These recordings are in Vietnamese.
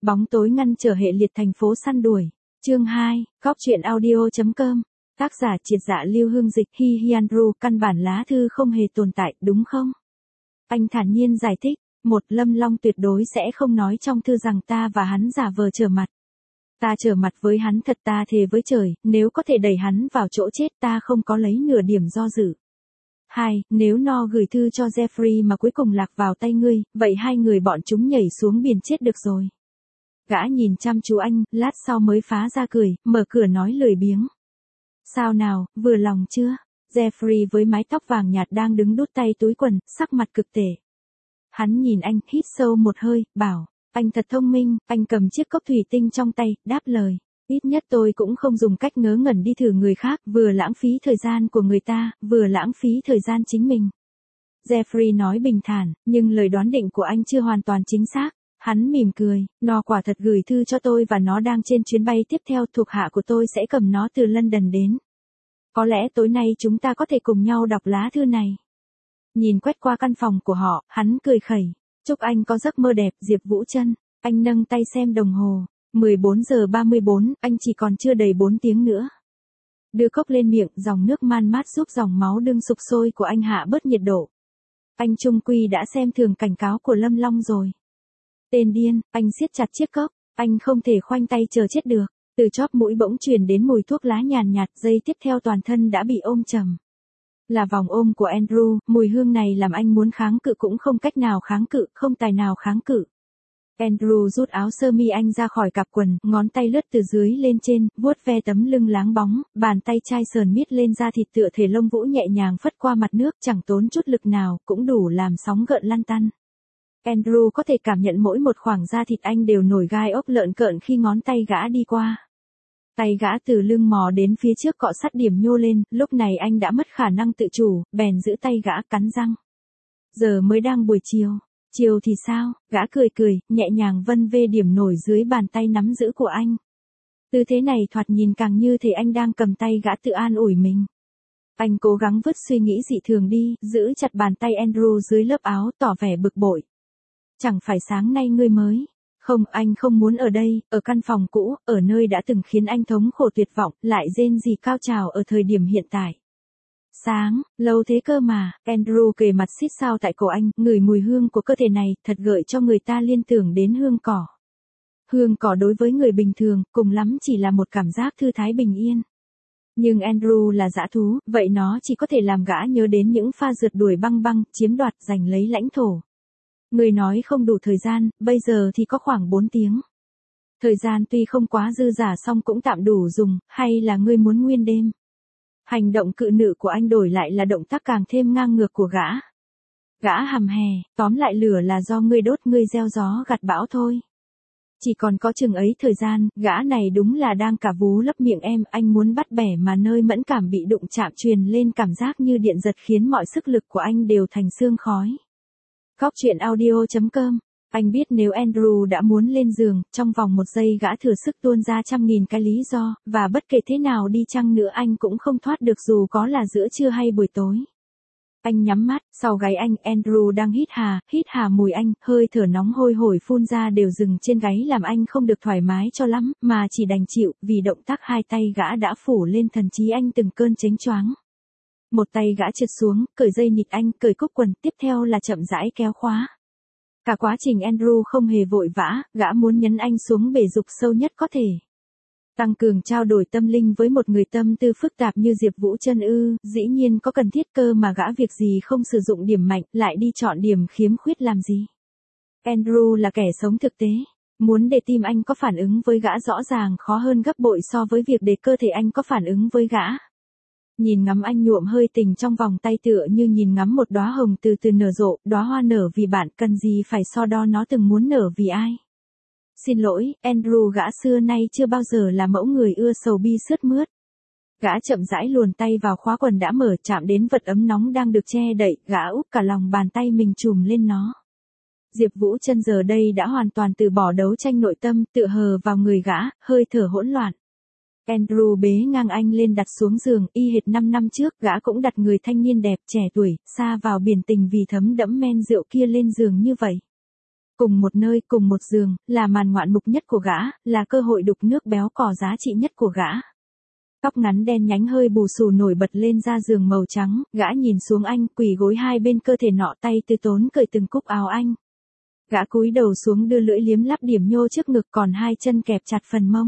Bóng tối ngăn trở hệ liệt thành phố săn đuổi. Chương 2, Góc truyện audio.com. Tác giả Triệt Dạ Lưu Hương Dịch. Hi Hyunru, căn bản lá thư không hề tồn tại, đúng không? Anh thản nhiên giải thích, Lâm Long tuyệt đối sẽ không nói trong thư rằng ta và hắn giả vờ trở mặt. Ta trở mặt với hắn thật, ta thề với trời, nếu có thể đẩy hắn vào chỗ chết ta không có lấy nửa điểm do dự. 2. Nếu No gửi thư cho Jeffrey mà cuối cùng lạc vào tay ngươi, vậy hai người bọn chúng nhảy xuống biển chết được rồi. Gã nhìn chăm chú anh, lát sau mới phá ra cười, mở cửa nói lười biếng. Sao nào, vừa lòng chưa? Jeffrey với mái tóc vàng nhạt đang đứng đút tay túi quần, sắc mặt cực tệ. Hắn nhìn anh, hít sâu một hơi, bảo, anh thật thông minh. Anh cầm chiếc cốc thủy tinh trong tay, đáp lời. Ít nhất tôi cũng không dùng cách ngớ ngẩn đi thử người khác, vừa lãng phí thời gian của người ta, vừa lãng phí thời gian chính mình. Jeffrey nói bình thản, nhưng lời đoán định của anh chưa hoàn toàn chính xác. Hắn mỉm cười, nó quả thật gửi thư cho tôi và nó đang trên chuyến bay tiếp theo, thuộc hạ của tôi sẽ cầm nó từ London đến. Có lẽ tối nay chúng ta có thể cùng nhau đọc lá thư này. Nhìn quét qua căn phòng của họ, hắn cười khẩy. Chúc anh có giấc mơ đẹp, Diệp Vũ Trân. Anh nâng tay xem đồng hồ. 14 giờ 34, anh chỉ còn chưa đầy 4 tiếng nữa. Đưa cốc lên miệng, dòng nước man mát giúp dòng máu đương sục sôi của anh hạ bớt nhiệt độ. Anh chung quy đã xem thường cảnh cáo của Lâm Long rồi. Tên điên, anh siết chặt chiếc cốc, anh không thể khoanh tay chờ chết được. Từ chóp mũi bỗng truyền đến mùi thuốc lá nhàn nhạt, giây tiếp theo toàn thân đã bị ôm chầm. Là vòng ôm của Andrew, mùi hương này làm anh muốn kháng cự cũng không cách nào kháng cự, không tài nào kháng cự. Andrew rút áo sơ mi anh ra khỏi cặp quần, ngón tay lướt từ dưới lên trên, vuốt ve tấm lưng láng bóng, bàn tay chai sờn miết lên da thịt tựa thể lông vũ nhẹ nhàng phất qua mặt nước, chẳng tốn chút lực nào, cũng đủ làm sóng gợn lăn tăn. Andrew có thể cảm nhận mỗi một khoảng da thịt anh đều nổi gai ốc lợn cợn khi ngón tay gã đi qua. Tay gã từ lưng mò đến phía trước cọ sát điểm nhô lên, lúc này anh đã mất khả năng tự chủ, bèn giữ tay gã cắn răng. Giờ mới đang buổi chiều. Chiều thì sao? Gã cười cười, nhẹ nhàng vân vê điểm nổi dưới bàn tay nắm giữ của anh. Tư thế này thoạt nhìn càng như thể anh đang cầm tay gã tự an ủi mình. Anh cố gắng vứt suy nghĩ dị thường đi, giữ chặt bàn tay Andrew dưới lớp áo, tỏ vẻ bực bội. Chẳng phải sáng nay ngươi mới. Không, anh không muốn ở đây, ở căn phòng cũ, ở nơi đã từng khiến anh thống khổ tuyệt vọng, lại rên rỉ cao trào ở thời điểm hiện tại. Sáng, lâu thế cơ mà. Andrew kề mặt xít sao tại cổ anh, ngửi mùi hương của cơ thể này, thật gợi cho người ta liên tưởng đến hương cỏ. Hương cỏ đối với người bình thường, cùng lắm chỉ là một cảm giác thư thái bình yên. Nhưng Andrew là dã thú, vậy nó chỉ có thể làm gã nhớ đến những pha rượt đuổi băng băng, chiếm đoạt, giành lấy lãnh thổ. Người nói không đủ thời gian, bây giờ thì có khoảng 4 tiếng. Thời gian tuy không quá dư giả song cũng tạm đủ dùng, hay là ngươi muốn nguyên đêm? Hành động cự nữ của anh đổi lại là động tác càng thêm ngang ngược của gã. Gã hầm hè, tóm lại lửa là do ngươi đốt, ngươi gieo gió gặt bão thôi. Chỉ còn có chừng ấy thời gian, gã này đúng là đang cả vú lấp miệng em, anh muốn bắt bẻ mà nơi mẫn cảm bị đụng chạm truyền lên cảm giác như điện giật khiến mọi sức lực của anh đều thành sương khói. Góc truyện audio.com. Anh biết nếu Andrew đã muốn lên giường, trong vòng 1 giây gã thừa sức tuôn ra 100.000 cái lý do, và bất kể thế nào đi chăng nữa anh cũng không thoát được dù có là giữa trưa hay buổi tối. Anh nhắm mắt, sau gáy anh, Andrew đang hít hà mùi anh, hơi thở nóng hôi hổi phun ra đều dừng trên gáy làm anh không được thoải mái cho lắm, mà chỉ đành chịu, vì động tác hai tay gã đã phủ lên thần trí anh từng cơn chếnh choáng. Một tay gã trượt xuống, cởi dây nịt anh, cởi cúc quần, tiếp theo là chậm rãi kéo khóa. Cả quá trình Andrew không hề vội vã, gã muốn nhấn anh xuống bể dục sâu nhất có thể. Tăng cường trao đổi tâm linh với một người tâm tư phức tạp như Diệp Vũ Trân ư, dĩ nhiên có cần thiết cơ mà gã việc gì không sử dụng điểm mạnh, lại đi chọn điểm khiếm khuyết làm gì. Andrew là kẻ sống thực tế. Muốn để tim anh có phản ứng với gã rõ ràng khó hơn gấp bội so với việc để cơ thể anh có phản ứng với gã. Nhìn ngắm anh nhuộm hơi tình trong vòng tay tựa như nhìn ngắm một đóa hồng từ từ nở rộ, đóa hoa nở vì bạn, cần gì phải so đo nó từng muốn nở vì ai. Xin lỗi, Andrew gã xưa nay chưa bao giờ là mẫu người ưa sầu bi sướt mướt. Gã chậm rãi luồn tay vào khóa quần đã mở, chạm đến vật ấm nóng đang được che đậy, gã úp cả lòng bàn tay mình chùm lên nó. Diệp Vũ Trân giờ đây đã hoàn toàn từ bỏ đấu tranh nội tâm, tựa hờ vào người gã, hơi thở hỗn loạn. Andrew bế ngang anh lên đặt xuống giường, y hệt 5 năm trước, gã cũng đặt người thanh niên đẹp, trẻ tuổi, xa vào biển tình vì thấm đẫm men rượu kia lên giường như vậy. Cùng một nơi, cùng một giường, là màn ngoạn mục nhất của gã, là cơ hội đục nước béo cò giá trị nhất của gã. Tóc ngắn đen nhánh hơi bù xù nổi bật lên da giường màu trắng, gã nhìn xuống anh, quỳ gối hai bên cơ thể nọ, tay từ tốn cởi từng cúc áo anh. Gã cúi đầu xuống đưa lưỡi liếm lắp điểm nhô trước ngực, còn hai chân kẹp chặt phần mông.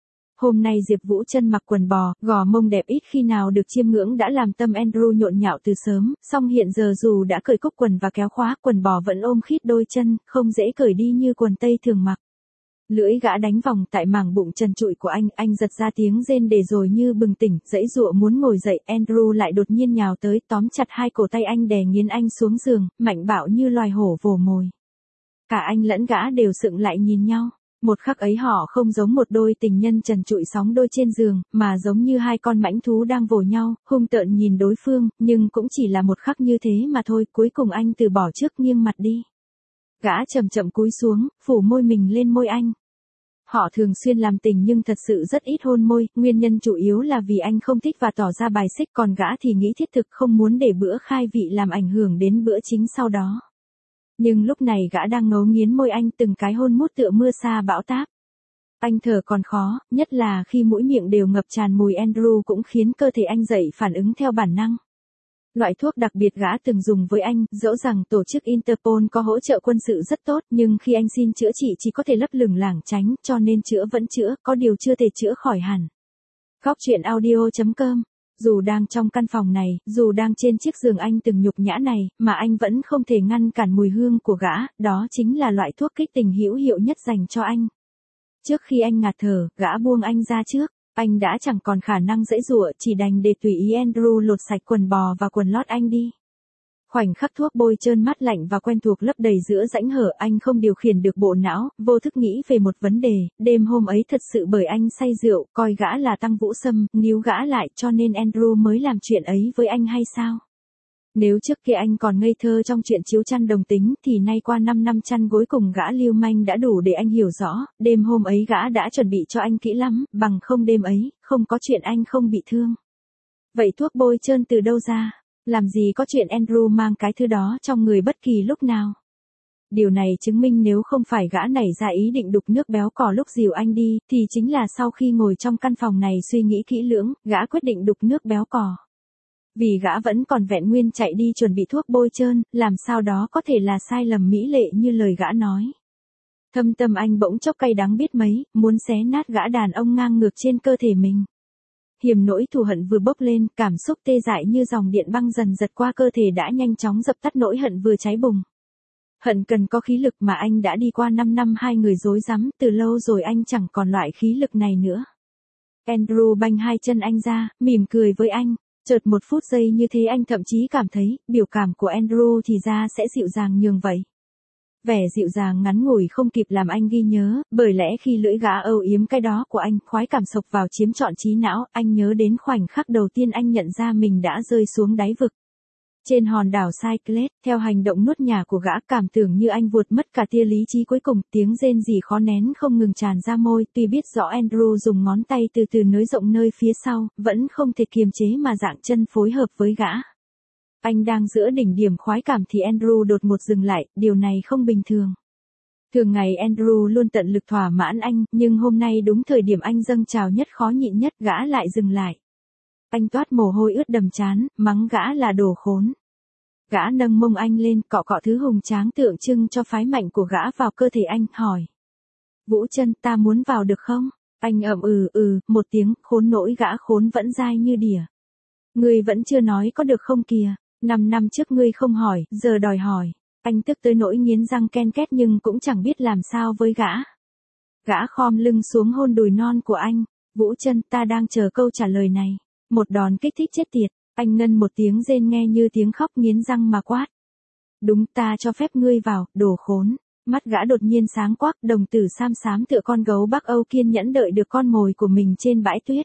Hôm nay Diệp Vũ Trân mặc quần bò, gò mông đẹp ít khi nào được chiêm ngưỡng đã làm tâm Andrew nhộn nhạo từ sớm, song hiện giờ dù đã cởi cúc quần và kéo khóa, quần bò vẫn ôm khít đôi chân, không dễ cởi đi như quần tây thường mặc. Lưỡi gã đánh vòng tại mảng bụng trần trụi của anh giật ra tiếng rên để rồi như bừng tỉnh, giãy giụa muốn ngồi dậy, Andrew lại đột nhiên nhào tới, tóm chặt hai cổ tay anh đè nghiến anh xuống giường, mạnh bạo như loài hổ vồ mồi. Cả anh lẫn gã đều sững lại nhìn nhau. Một khắc ấy họ không giống một đôi tình nhân trần trụi sóng đôi trên giường, mà giống như hai con mãnh thú đang vồ nhau, hung tợn nhìn đối phương, nhưng cũng chỉ là một khắc như thế mà thôi, cuối cùng anh từ bỏ trước nghiêng mặt đi. Gã chậm chậm cúi xuống, phủ môi mình lên môi anh. Họ thường xuyên làm tình nhưng thật sự rất ít hôn môi, nguyên nhân chủ yếu là vì anh không thích và tỏ ra bài xích, còn gã thì nghĩ thiết thực không muốn để bữa khai vị làm ảnh hưởng đến bữa chính sau đó. Nhưng lúc này gã đang ngấu nghiến môi anh, từng cái hôn mút tựa mưa sa bão táp. Anh thở còn khó, nhất là khi mũi miệng đều ngập tràn mùi Andrew cũng khiến cơ thể anh dậy phản ứng theo bản năng. Loại thuốc đặc biệt gã từng dùng với anh, dẫu rằng tổ chức Interpol có hỗ trợ quân sự rất tốt, nhưng khi anh xin chữa trị chỉ có thể lấp lửng lảng tránh, cho nên chữa vẫn chữa, có điều chưa thể chữa khỏi hẳn. Góc truyện audio.com. Dù đang trong căn phòng này, dù đang trên chiếc giường anh từng nhục nhã này, mà anh vẫn không thể ngăn cản mùi hương của gã, đó chính là loại thuốc kích tình hữu hiệu nhất dành cho anh. Trước khi anh ngạt thở, gã buông anh ra trước, anh đã chẳng còn khả năng giãy giụa, chỉ đành để tùy ý Andrew lột sạch quần bò và quần lót anh đi. Khoảnh khắc thuốc bôi trơn mát lạnh và quen thuộc lấp đầy giữa rãnh hở, anh không điều khiển được bộ não, vô thức nghĩ về một vấn đề, đêm hôm ấy thật sự bởi anh say rượu, coi gã là Tăng Vũ Sâm, níu gã lại cho nên Andrew mới làm chuyện ấy với anh hay sao? Nếu trước kia anh còn ngây thơ trong chuyện chiếu chăn đồng tính thì nay qua 5 năm chăn gối cùng gã lưu manh đã đủ để anh hiểu rõ, đêm hôm ấy gã đã chuẩn bị cho anh kỹ lắm, bằng không đêm ấy, không có chuyện anh không bị thương. Vậy thuốc bôi trơn từ đâu ra? Làm gì có chuyện Andrew mang cái thứ đó trong người bất kỳ lúc nào. Điều này chứng minh nếu không phải gã nảy ra ý định đục nước béo cò lúc dìu anh đi, thì chính là sau khi ngồi trong căn phòng này suy nghĩ kỹ lưỡng, gã quyết định đục nước béo cò. Vì gã vẫn còn vẹn nguyên chạy đi chuẩn bị thuốc bôi trơn, làm sao đó có thể là sai lầm mỹ lệ như lời gã nói. Thâm tâm anh bỗng chốc cay đắng biết mấy, muốn xé nát gã đàn ông ngang ngược trên cơ thể mình. Hiềm nỗi thù hận vừa bốc lên, cảm xúc tê dại như dòng điện băng dần giật qua cơ thể đã nhanh chóng dập tắt nỗi hận vừa cháy bùng. Hận cần có khí lực mà anh đã đi qua 5 năm hai người rối rắm, từ lâu rồi anh chẳng còn loại khí lực này nữa. Andrew banh hai chân anh ra, mỉm cười với anh, chợt một phút giây như thế anh thậm chí cảm thấy, biểu cảm của Andrew thì ra sẽ dịu dàng nhường vậy. Vẻ dịu dàng ngắn ngủi không kịp làm anh ghi nhớ, bởi lẽ khi lưỡi gã âu yếm cái đó của anh, khoái cảm sộc vào chiếm trọn trí não, anh nhớ đến khoảnh khắc đầu tiên anh nhận ra mình đã rơi xuống đáy vực. Trên hòn đảo Cyclades, theo hành động nuốt nhà của gã, cảm tưởng như anh vụt mất cả tia lý trí cuối cùng, tiếng rên rỉ khó nén không ngừng tràn ra môi, tuy biết rõ Andrew dùng ngón tay từ từ nới rộng nơi phía sau, vẫn không thể kiềm chế mà dạng chân phối hợp với gã. Anh đang giữa đỉnh điểm khoái cảm thì Andrew đột ngột dừng lại, điều này không bình thường. Thường ngày Andrew luôn tận lực thỏa mãn anh, nhưng hôm nay đúng thời điểm anh dâng trào nhất khó nhịn nhất, gã lại dừng lại. Anh toát mồ hôi ướt đầm trán, mắng gã là đồ khốn. Gã nâng mông anh lên, cọ cọ thứ hùng tráng tượng trưng cho phái mạnh của gã vào cơ thể anh, hỏi. Vũ Trân, ta muốn vào được không? Anh ậm một tiếng, khốn nỗi gã khốn vẫn dai như đỉa. Ngươi vẫn chưa nói có được không kìa, 5 năm trước ngươi không hỏi, giờ đòi hỏi. Anh tức tới nỗi nghiến răng ken két nhưng cũng chẳng biết làm sao với gã. Gã khom lưng xuống hôn đùi non của anh. Vũ Trân, ta đang chờ câu trả lời này. Một đòn kích thích chết tiệt. Anh ngân một tiếng rên nghe như tiếng khóc nghiến răng mà quát. Đúng, ta cho phép ngươi vào, đồ khốn. Mắt gã đột nhiên sáng quắc, đồng tử xám xám tựa con gấu Bắc Âu kiên nhẫn đợi được con mồi của mình trên bãi tuyết.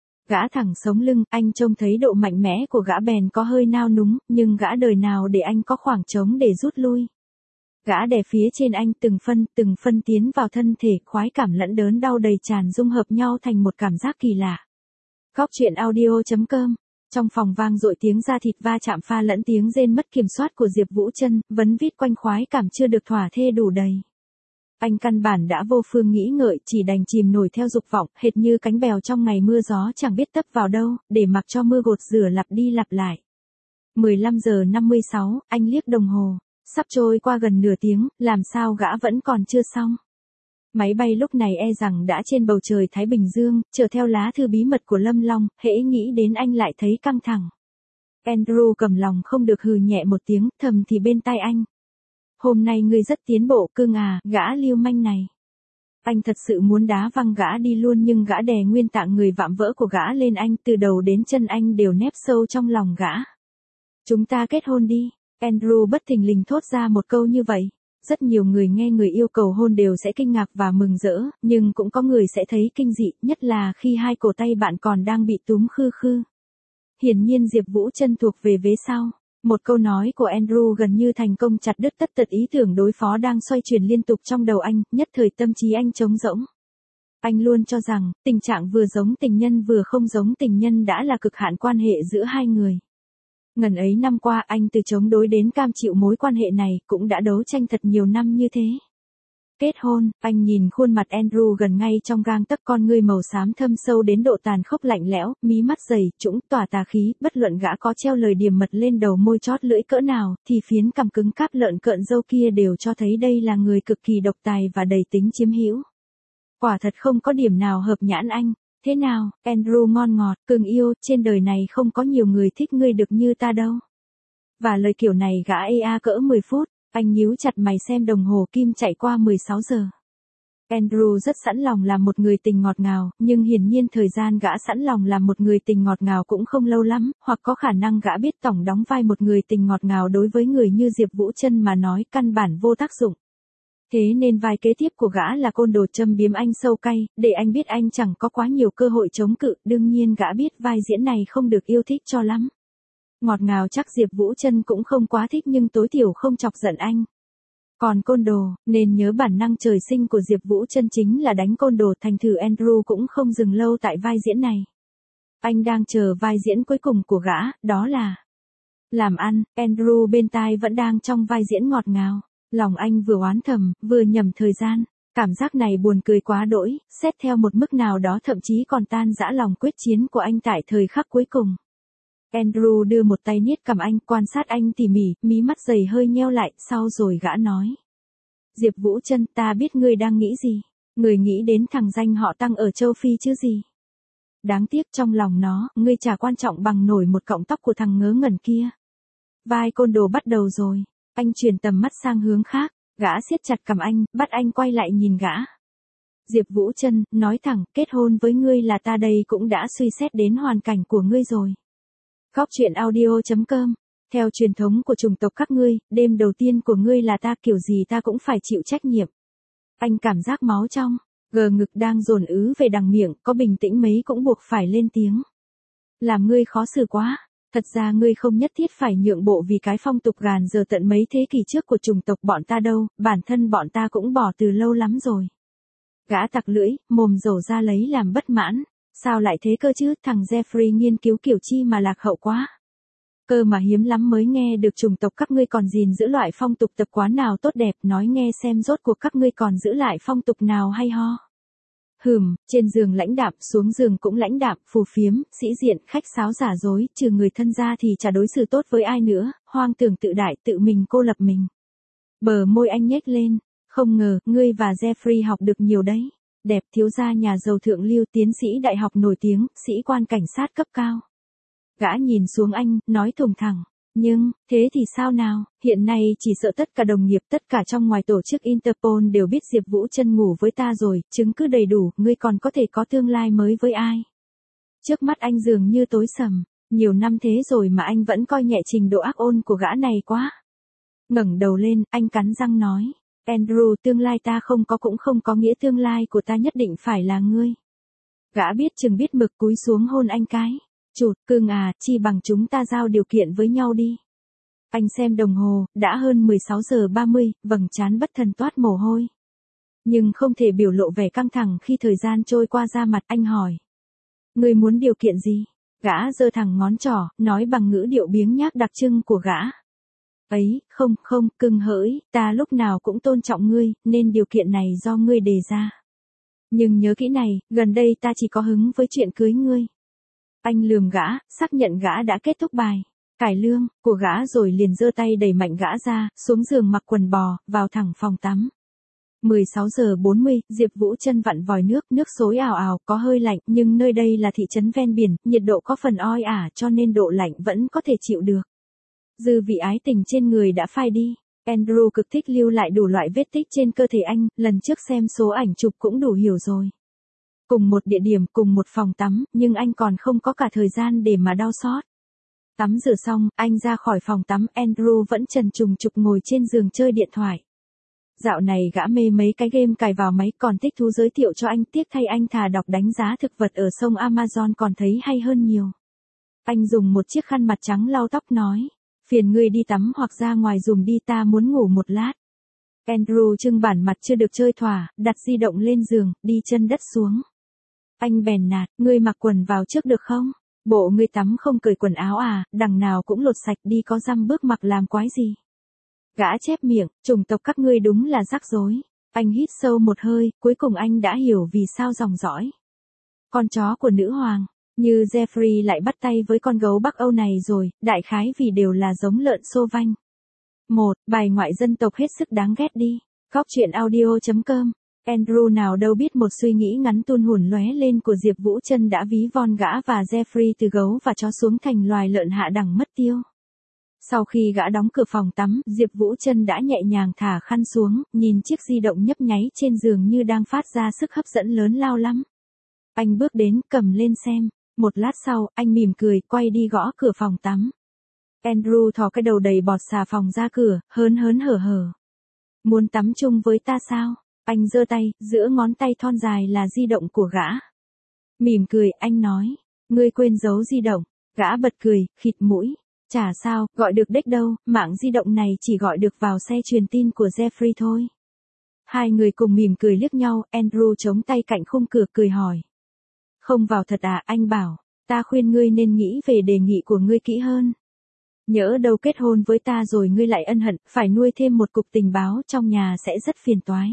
Gã thẳng sống lưng, anh trông thấy độ mạnh mẽ của gã bèn có hơi nao núng, nhưng gã đời nào để anh có khoảng trống để rút lui. Gã đè phía trên anh từng phân tiến vào thân thể, khoái cảm lẫn đớn đau đầy tràn dung hợp nhau thành một cảm giác kỳ lạ. Góc truyện audio.com Trong phòng vang dội tiếng da thịt va chạm pha lẫn tiếng rên mất kiểm soát của Diệp Vũ Trân, vấn vít quanh khoái cảm chưa được thỏa thê đủ đầy. Anh căn bản đã vô phương nghĩ ngợi, chỉ đành chìm nổi theo dục vọng, hệt như cánh bèo trong ngày mưa gió chẳng biết tấp vào đâu, để mặc cho mưa gột rửa lặp đi lặp lại. 15 giờ 56, anh liếc đồng hồ, sắp trôi qua gần nửa tiếng, làm sao gã vẫn còn chưa xong. Máy bay lúc này e rằng đã trên bầu trời Thái Bình Dương, chở theo lá thư bí mật của Lâm Long, hễ nghĩ đến anh lại thấy căng thẳng. Andrew cầm lòng không được hừ nhẹ một tiếng, thầm thì bên tai anh. Hôm nay ngươi rất tiến bộ, cưng à, gã lưu manh này. Anh thật sự muốn đá văng gã đi luôn nhưng gã đè nguyên tạng người vạm vỡ của gã lên anh, từ đầu đến chân anh đều nép sâu trong lòng gã. Chúng ta kết hôn đi. Andrew bất thình lình thốt ra một câu như vậy. Rất nhiều người nghe người yêu cầu hôn đều sẽ kinh ngạc và mừng rỡ, nhưng cũng có người sẽ thấy kinh dị, nhất là khi hai cổ tay bạn còn đang bị túm khư khư. Hiển nhiên Diệp Vũ Trân thuộc về vế sau. Một câu nói của Andrew gần như thành công chặt đứt tất tật ý tưởng đối phó đang xoay chuyển liên tục trong đầu anh, nhất thời tâm trí anh trống rỗng. Anh luôn cho rằng, tình trạng vừa giống tình nhân vừa không giống tình nhân đã là cực hạn quan hệ giữa hai người. Ngần ấy năm qua anh từ chống đối đến cam chịu mối quan hệ này, cũng đã đấu tranh thật nhiều năm như thế. Kết hôn, anh nhìn khuôn mặt Andrew gần ngay trong gang tấc, con ngươi màu xám thâm sâu đến độ tàn khốc lạnh lẽo, mí mắt dày, trũng tỏa tà khí, bất luận gã có treo lời điềm mật lên đầu môi chót lưỡi cỡ nào, thì phiến cằm cứng cáp lợn cợn râu kia đều cho thấy đây là người cực kỳ độc tài và đầy tính chiếm hữu. Quả thật không có điểm nào hợp nhãn anh. Thế nào, Andrew ngon ngọt, cưng yêu, trên đời này không có nhiều người thích ngươi được như ta đâu. Và lời kiểu này gã ea cỡ 10 phút, anh nhíu chặt mày xem đồng hồ kim chạy qua 16 giờ. Andrew rất sẵn lòng làm một người tình ngọt ngào, nhưng hiển nhiên thời gian gã sẵn lòng làm một người tình ngọt ngào cũng không lâu lắm, hoặc có khả năng gã biết tổng đóng vai một người tình ngọt ngào đối với người như Diệp Vũ Trân mà nói căn bản vô tác dụng. Thế nên vai kế tiếp của gã là côn đồ châm biếm anh sâu cay, để anh biết anh chẳng có quá nhiều cơ hội chống cự, đương nhiên gã biết vai diễn này không được yêu thích cho lắm. Ngọt ngào chắc Diệp Vũ Trân cũng không quá thích nhưng tối thiểu không chọc giận anh. Còn côn đồ, nên nhớ bản năng trời sinh của Diệp Vũ Trân chính là đánh côn đồ, thành thử Andrew cũng không dừng lâu tại vai diễn này. Anh đang chờ vai diễn cuối cùng của gã, đó là làm ăn. Andrew bên tai vẫn đang trong vai diễn ngọt ngào. Lòng anh vừa oán thầm, vừa nhầm thời gian. Cảm giác này buồn cười quá đỗi, xét theo một mức nào đó thậm chí còn tan rã lòng quyết chiến của anh tại thời khắc cuối cùng. Andrew đưa một tay niết cầm anh, quan sát anh tỉ mỉ, mí mắt dày hơi nheo lại, sau rồi gã nói. Diệp Vũ Trân, ta biết ngươi đang nghĩ gì. Ngươi nghĩ đến thằng danh họ Tăng ở châu Phi chứ gì. Đáng tiếc trong lòng nó, ngươi chả quan trọng bằng nổi một cọng tóc của thằng ngớ ngẩn kia. Vai côn đồ bắt đầu rồi. Anh chuyển tầm mắt sang hướng khác, gã siết chặt cằm anh, bắt anh quay lại nhìn gã. Diệp Vũ Trân, nói thẳng, kết hôn với ngươi là ta đây cũng đã suy xét đến hoàn cảnh của ngươi rồi. Góc truyện audio.com. Theo truyền thống của chủng tộc các ngươi, đêm đầu tiên của ngươi là ta, kiểu gì ta cũng phải chịu trách nhiệm. Anh cảm giác máu trong, gờ ngực đang dồn ứ về đằng miệng, có bình tĩnh mấy cũng buộc phải lên tiếng. Làm ngươi khó xử quá. Thật ra ngươi không nhất thiết phải nhượng bộ vì cái phong tục gàn giờ tận mấy thế kỷ trước của chủng tộc bọn ta đâu, bản thân bọn ta cũng bỏ từ lâu lắm rồi. Gã tặc lưỡi, mồm dầu ra lấy làm bất mãn. Sao lại thế cơ chứ, thằng Jeffrey nghiên cứu kiểu chi mà lạc hậu quá. Cơ mà hiếm lắm mới nghe được chủng tộc các ngươi còn gìn giữ loại phong tục tập quán nào tốt đẹp, nói nghe xem rốt cuộc các ngươi còn giữ lại phong tục nào hay ho. Trên giường lãnh đạm, xuống giường cũng lãnh đạm, phù phiếm, sĩ diện, khách sáo giả dối, trừ người thân ra thì chả đối xử tốt với ai nữa, hoang tưởng tự đại, tự mình cô lập mình. Bờ môi anh nhếch lên, không ngờ, ngươi và Jeffrey học được nhiều đấy. Đẹp, thiếu gia nhà giàu thượng lưu, tiến sĩ đại học nổi tiếng, sĩ quan cảnh sát cấp cao. Gã nhìn xuống anh, nói thùng thẳng. Nhưng, thế thì sao nào, hiện nay chỉ sợ tất cả đồng nghiệp, tất cả trong ngoài tổ chức Interpol đều biết Diệp Vũ Trân ngủ với ta rồi, chứng cứ đầy đủ, ngươi còn có thể có tương lai mới với ai. Trước mắt anh dường như tối sầm, nhiều năm thế rồi mà anh vẫn coi nhẹ trình độ ác ôn của gã này quá. Ngẩng đầu lên, anh cắn răng nói, Andrew, tương lai ta không có cũng không có nghĩa tương lai của ta nhất định phải là ngươi. Gã biết chừng biết mực cúi xuống hôn anh cái. Chụt, cưng à, chi bằng chúng ta giao điều kiện với nhau đi. Anh xem đồng hồ, đã hơn 16 giờ 30, vầng trán bất thần toát mồ hôi. Nhưng không thể biểu lộ vẻ căng thẳng khi thời gian trôi qua ra mặt, anh hỏi. Ngươi muốn điều kiện gì? Gã giơ thẳng ngón trỏ, nói bằng ngữ điệu biếng nhác đặc trưng của gã. Ấy, không, cưng hỡi, ta lúc nào cũng tôn trọng ngươi, nên điều kiện này do ngươi đề ra. Nhưng nhớ kỹ này, gần đây ta chỉ có hứng với chuyện cưới ngươi. Anh lườm gã, xác nhận gã đã kết thúc bài cải lương của gã rồi liền giơ tay đẩy mạnh gã ra, xuống giường mặc quần bò, vào thẳng phòng tắm. 16 giờ 40, Diệp Vũ Trân vặn vòi nước xối ào ào, có hơi lạnh, nhưng nơi đây là thị trấn ven biển, nhiệt độ có phần oi ả cho nên độ lạnh vẫn có thể chịu được. Dư vị ái tình trên người đã phai đi. Andrew cực thích lưu lại đủ loại vết tích trên cơ thể anh, lần trước xem số ảnh chụp cũng đủ hiểu rồi. Cùng một địa điểm, cùng một phòng tắm, nhưng anh còn không có cả thời gian để mà đau xót. Tắm rửa xong, anh ra khỏi phòng tắm, Andrew vẫn trần trùng trục ngồi trên giường chơi điện thoại. Dạo này gã mê mấy cái game cài vào máy, còn thích thú giới thiệu cho anh, tiếc thay anh thà đọc đánh giá thực vật ở sông Amazon còn thấy hay hơn nhiều. Anh dùng một chiếc khăn mặt trắng lau tóc nói, phiền ngươi đi tắm hoặc ra ngoài dùng đi, ta muốn ngủ một lát. Andrew trưng bản mặt chưa được chơi thỏa, đặt di động lên giường, đi chân đất xuống. Anh bèn nạt, ngươi mặc quần vào trước được không? Bộ ngươi tắm không cởi quần áo à, đằng nào cũng lột sạch đi, có dăm bước mặc làm quái gì. Gã chép miệng, chủng tộc các ngươi đúng là rắc rối. Anh hít sâu một hơi, cuối cùng anh đã hiểu vì sao dòng dõi con chó của nữ hoàng, như Jeffrey lại bắt tay với con gấu Bắc Âu này rồi, đại khái vì đều là giống lợn xô vanh. Bài ngoại dân tộc hết sức đáng ghét đi. Góc truyện audio.com. Andrew nào đâu biết một suy nghĩ ngắn tuôn hồn lóe lên của Diệp Vũ Trân đã ví von gã và Jeffrey từ gấu và chó xuống thành loài lợn hạ đẳng mất tiêu. Sau khi gã đóng cửa phòng tắm, Diệp Vũ Trân đã nhẹ nhàng thả khăn xuống, nhìn chiếc di động nhấp nháy trên giường như đang phát ra sức hấp dẫn lớn lao lắm. Anh bước đến, cầm lên xem. Một lát sau, anh mỉm cười, quay đi gõ cửa phòng tắm. Andrew thò cái đầu đầy bọt xà phòng ra cửa, hớn hở. Muốn tắm chung với ta sao? Anh giơ tay, giữa ngón tay thon dài là di động của gã. Mỉm cười, anh nói, ngươi quên giấu di động. Gã bật cười, khịt mũi. Chả sao, gọi được đếch đâu, mạng di động này chỉ gọi được vào xe truyền tin của Jeffrey thôi. Hai người cùng mỉm cười liếc nhau, Andrew chống tay cạnh khung cửa cười hỏi. Không vào thật à? Anh bảo, ta khuyên ngươi nên nghĩ về đề nghị của ngươi kỹ hơn. Nhỡ đâu kết hôn với ta rồi ngươi lại ân hận, phải nuôi thêm một cục tình báo trong nhà sẽ rất phiền toái.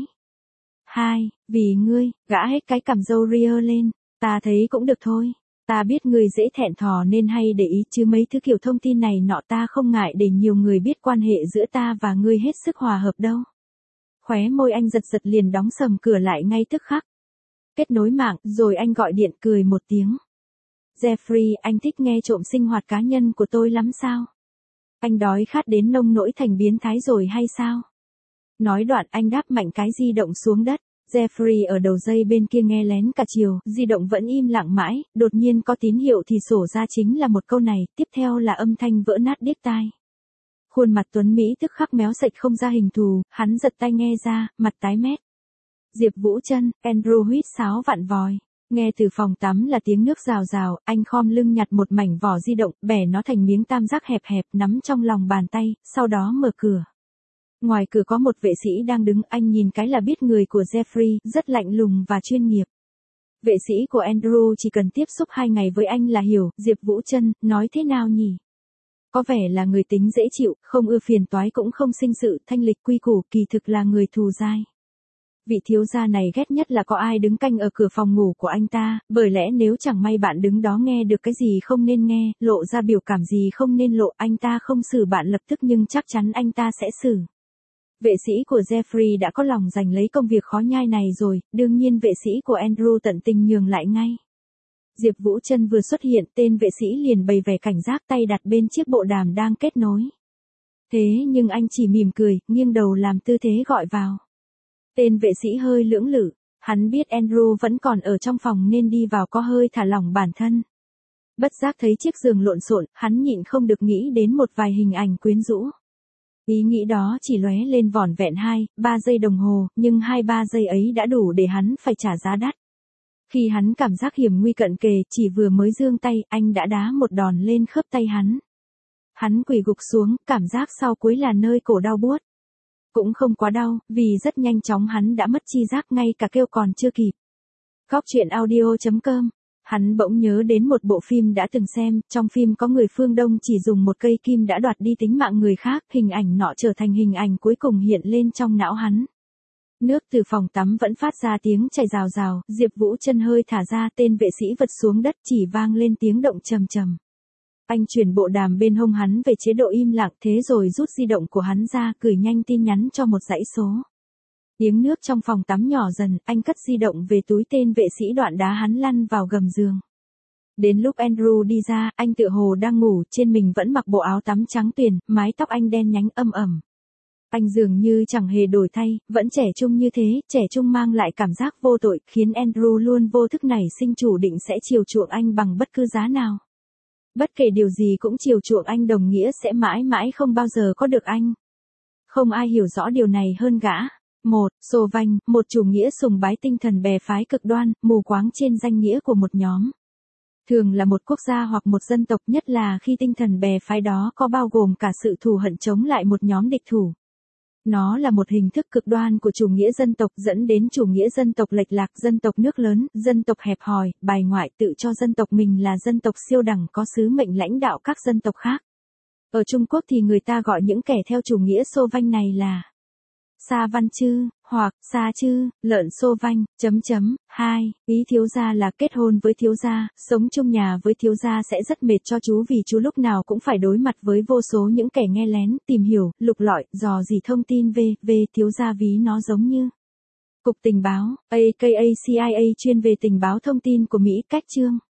Vì ngươi, gã hết cái cằm râu ria lên, ta thấy cũng được thôi. Ta biết ngươi dễ thẹn thò nên hay để ý, chứ mấy thứ kiểu thông tin này nọ ta không ngại để nhiều người biết quan hệ giữa ta và ngươi hết sức hòa hợp đâu. Khóe môi anh giật liền đóng sầm cửa lại ngay tức khắc. Kết nối mạng, rồi anh gọi điện cười một tiếng. Jeffrey, anh thích nghe trộm sinh hoạt cá nhân của tôi lắm sao? Anh đói khát đến nông nỗi thành biến thái rồi hay sao? Nói đoạn anh đáp mạnh cái di động xuống đất. Jeffrey ở đầu dây bên kia nghe lén cả chiều, di động vẫn im lặng mãi, đột nhiên có tín hiệu thì sổ ra chính là một câu này, tiếp theo là âm thanh vỡ nát điếc tai. Khuôn mặt Tuấn Mỹ tức khắc méo sạch không ra hình thù, hắn giật tay nghe ra, mặt tái mét. Diệp Vũ Trân, Andrew huýt sáo vặn vòi. Nghe từ phòng tắm là tiếng nước rào rào, anh khom lưng nhặt một mảnh vỏ di động, bẻ nó thành miếng tam giác hẹp nắm trong lòng bàn tay, sau đó mở cửa. Ngoài cửa có một vệ sĩ đang đứng, anh nhìn cái là biết người của Jeffrey, rất lạnh lùng và chuyên nghiệp. Vệ sĩ của Andrew chỉ cần tiếp xúc 2 ngày với anh là hiểu, Diệp Vũ Trân, nói thế nào nhỉ? Có vẻ là người tính dễ chịu, không ưa phiền toái cũng không sinh sự, thanh lịch quy củ, kỳ thực là người thù dai. Vị thiếu gia này ghét nhất là có ai đứng canh ở cửa phòng ngủ của anh ta, bởi lẽ nếu chẳng may bạn đứng đó nghe được cái gì không nên nghe, lộ ra biểu cảm gì không nên lộ, anh ta không xử bạn lập tức nhưng chắc chắn anh ta sẽ xử. Vệ sĩ của Jeffrey đã có lòng giành lấy công việc khó nhai này rồi, đương nhiên vệ sĩ của Andrew tận tình nhường lại ngay. Diệp Vũ Trân vừa xuất hiện, tên vệ sĩ liền bày vẻ cảnh giác, tay đặt bên chiếc bộ đàm đang kết nối. Thế nhưng anh chỉ mỉm cười, nghiêng đầu làm tư thế gọi vào. Tên vệ sĩ hơi lưỡng lự, hắn biết Andrew vẫn còn ở trong phòng nên đi vào có hơi thả lỏng bản thân. Bất giác thấy chiếc giường lộn xộn, hắn nhịn không được nghĩ đến một vài hình ảnh quyến rũ. Ý nghĩ đó chỉ lóe lên vỏn vẹn 2-3 giây đồng hồ, nhưng 2-3 giây ấy đã đủ để hắn phải trả giá đắt. Khi hắn cảm giác hiểm nguy cận kề, chỉ vừa mới giương tay, anh đã đá một đòn lên khớp tay hắn. Hắn quỳ gục xuống, cảm giác sau cuối là nơi cổ đau buốt. Cũng không quá đau, vì rất nhanh chóng hắn đã mất chi giác, ngay cả kêu còn chưa kịp. Góc truyện audio.com Hắn bỗng nhớ đến một bộ phim đã từng xem, trong phim có người phương Đông chỉ dùng một cây kim đã đoạt đi tính mạng người khác, hình ảnh nọ trở thành hình ảnh cuối cùng hiện lên trong não hắn. Nước từ phòng tắm vẫn phát ra tiếng chảy rào rào, Diệp Vũ chân hơi thả ra, tên vệ sĩ vật xuống đất chỉ vang lên tiếng động trầm trầm. Anh chuyển bộ đàm bên hông hắn về chế độ im lặng, thế rồi rút di động của hắn ra, gửi nhanh tin nhắn cho một dãy số. Tiếng nước trong phòng tắm nhỏ dần, anh cất di động về túi, tên vệ sĩ đoạn đá hắn lăn vào gầm giường. Đến lúc Andrew đi ra, anh tựa hồ đang ngủ, trên mình vẫn mặc bộ áo tắm trắng tuyền, mái tóc anh đen nhánh âm ẩm. Anh dường như chẳng hề đổi thay, vẫn trẻ trung như thế, trẻ trung mang lại cảm giác vô tội, khiến Andrew luôn vô thức nảy sinh chủ định sẽ chiều chuộng anh bằng bất cứ giá nào. Bất kể điều gì cũng chiều chuộng anh đồng nghĩa sẽ mãi mãi không bao giờ có được anh. Không ai hiểu rõ điều này hơn gã. 1. Sovanh, một chủ nghĩa sùng bái tinh thần bè phái cực đoan, mù quáng trên danh nghĩa của một nhóm. Thường là một quốc gia hoặc một dân tộc, nhất là khi tinh thần bè phái đó có bao gồm cả sự thù hận chống lại một nhóm địch thủ. Nó là một hình thức cực đoan của chủ nghĩa dân tộc dẫn đến chủ nghĩa dân tộc lệch lạc, dân tộc nước lớn, dân tộc hẹp hòi, bài ngoại, tự cho dân tộc mình là dân tộc siêu đẳng có sứ mệnh lãnh đạo các dân tộc khác. Ở Trung Quốc thì người ta gọi những kẻ theo chủ nghĩa xô vanh này là Sa Văn Chư, hoặc Sa Chư, lợn xô vanh, 2. Ý thiếu gia là kết hôn với thiếu gia, sống chung nhà với thiếu gia sẽ rất mệt cho chú vì chú lúc nào cũng phải đối mặt với vô số những kẻ nghe lén, tìm hiểu, lục lọi, dò dỉ thông tin về thiếu gia ví nó giống như Cục Tình báo, aka CIA chuyên về tình báo thông tin của Mỹ, cách chương.